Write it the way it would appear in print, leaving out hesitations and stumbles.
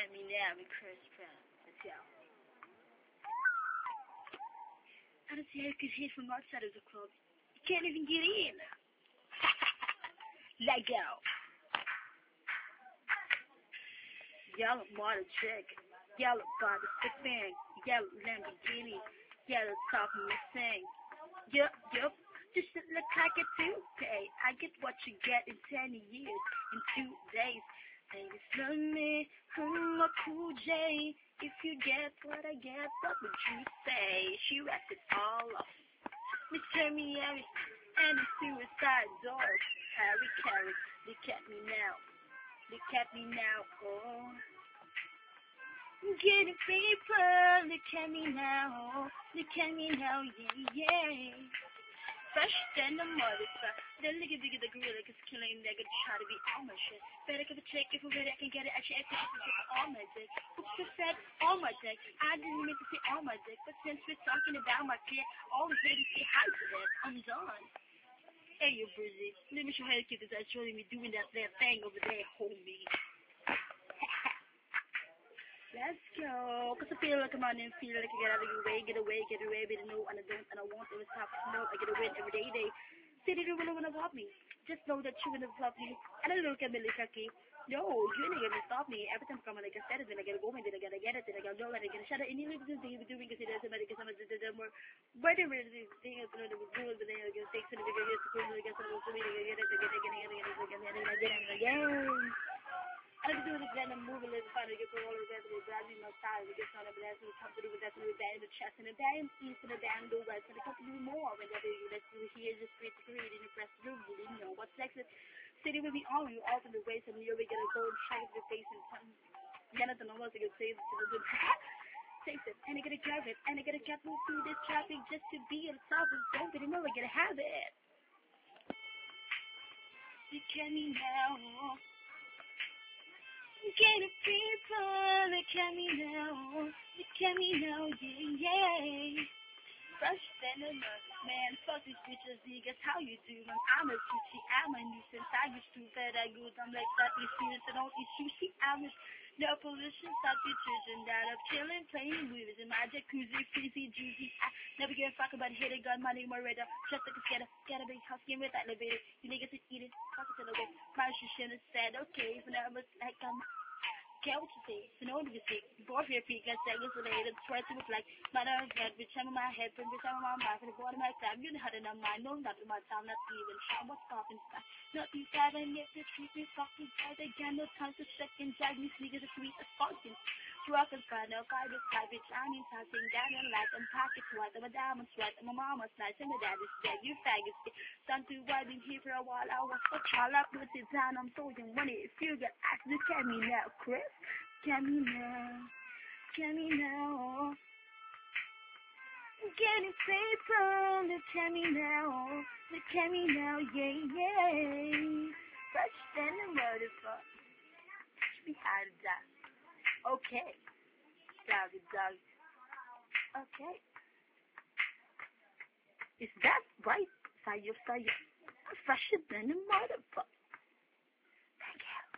Get me now with Chris Brown. Let's go. I don't see how you could hit from outside of the club. You can't even get in. Let go. Yellow model chick. Yellow body stick thing. Yellow Lamborghini. Yellow talking me sing. Yup. Just look like it too. Hey, I get what you get in 10 years, in 2 days. Baby, love me, I'm a cool J. If you get what I get, what would you say? She wrapped it all up. Mr. Miami and the suicide doors. Harry Carey, look at me now. Look at me now, oh. Get it, people, look at me now. Look at me now, yeah. Fresh than the motherfucker. Then look at the gorilla, cause killing nigga try to be all my shit. Better give a check if I'm ready, I can get it. Actually, I can get all my dick. Oops, I said all my dick. I didn't mean to say all my dick, but since we're talking about my kid, all the ladies say hi to that. I'm done. Hey, you Brizzy. Let me show you how to keep this ass showing me doing that thing over there, homie. Let's go. Cause I feel like I'm on and feel like I get out of your way, get away, but I know and I don't and I won't ever stop. No, I get a win every day. Say that you really wanna love me. Just know that you wanna love me. And I look at me like okay. No, you ain't gonna stop me. Every time I come like I said it, then I gotta go, then I gotta get it, then I gotta go, and I gotta shut it. And you know the thing you're doing because there's somebody because I'm more whatever the thing is gonna do with rules, but then I gotta take some of the videos to prove I guess I'm supposed to get it again. I was doing this random movie list finally get all the rest of it, but I need my time to get on the blast with something with that with that in the chest and the down east and the down the west and a couple of more when that that's here just straight to create in the press room. You didn't know what's next. City will be on you all in the waist and you're gonna go and shake your face and tongue. Jonathan almost gonna say to the good taste it and I gotta drive it and I gotta get moved through this traffic just to be on top of don't get know I gotta have it. You can me now. Get it, people, look at me now, yeah. Fresh than a man, fuck these bitches, niggas, how you do? I'm a coochie, I'm a nuisance, I used to bet I good, I'm like that, these students, I don't eat sushi, I'm no pollution, stop bitches, and that I'm chilling, playing movies in my jacuzzi, freezy, juicy, I never give a fuck about hit a gun, money, more radar, just like a skater, get a big house, game with elevator, you niggas is eating, fuck it till I go, my shit shouldn't have said, okay, but I was like, care what you say, so no one can say, both your feet got seconds related, try to look like, matter of fact, bitch, I'm in my head, from bitch, I'm on my mouth, and the bottom of my time, you know how to know my no, not in my time, not even, show what's stopping, not these guys, and if this treat me fucking tight, they got no time to second, drag me sneakers, a sweet, a fucking, rock and find no guy, this guy, bitch, I mean, something, down in life, I'm pockets white, I'm a diamond sweat, and my mama's nice, and my dad is dead, you faggots, done too wide, been here for a while, I was so tall, I put it down, I'm so young, money, if you get asked, look at me now, Chris. Get me now. Get it, people, look at me now, yeah. Fresh than a motherfucker. Be hard to die. Okay. Doggy. Okay. Is that right? Saya. Fresher than a motherfucker.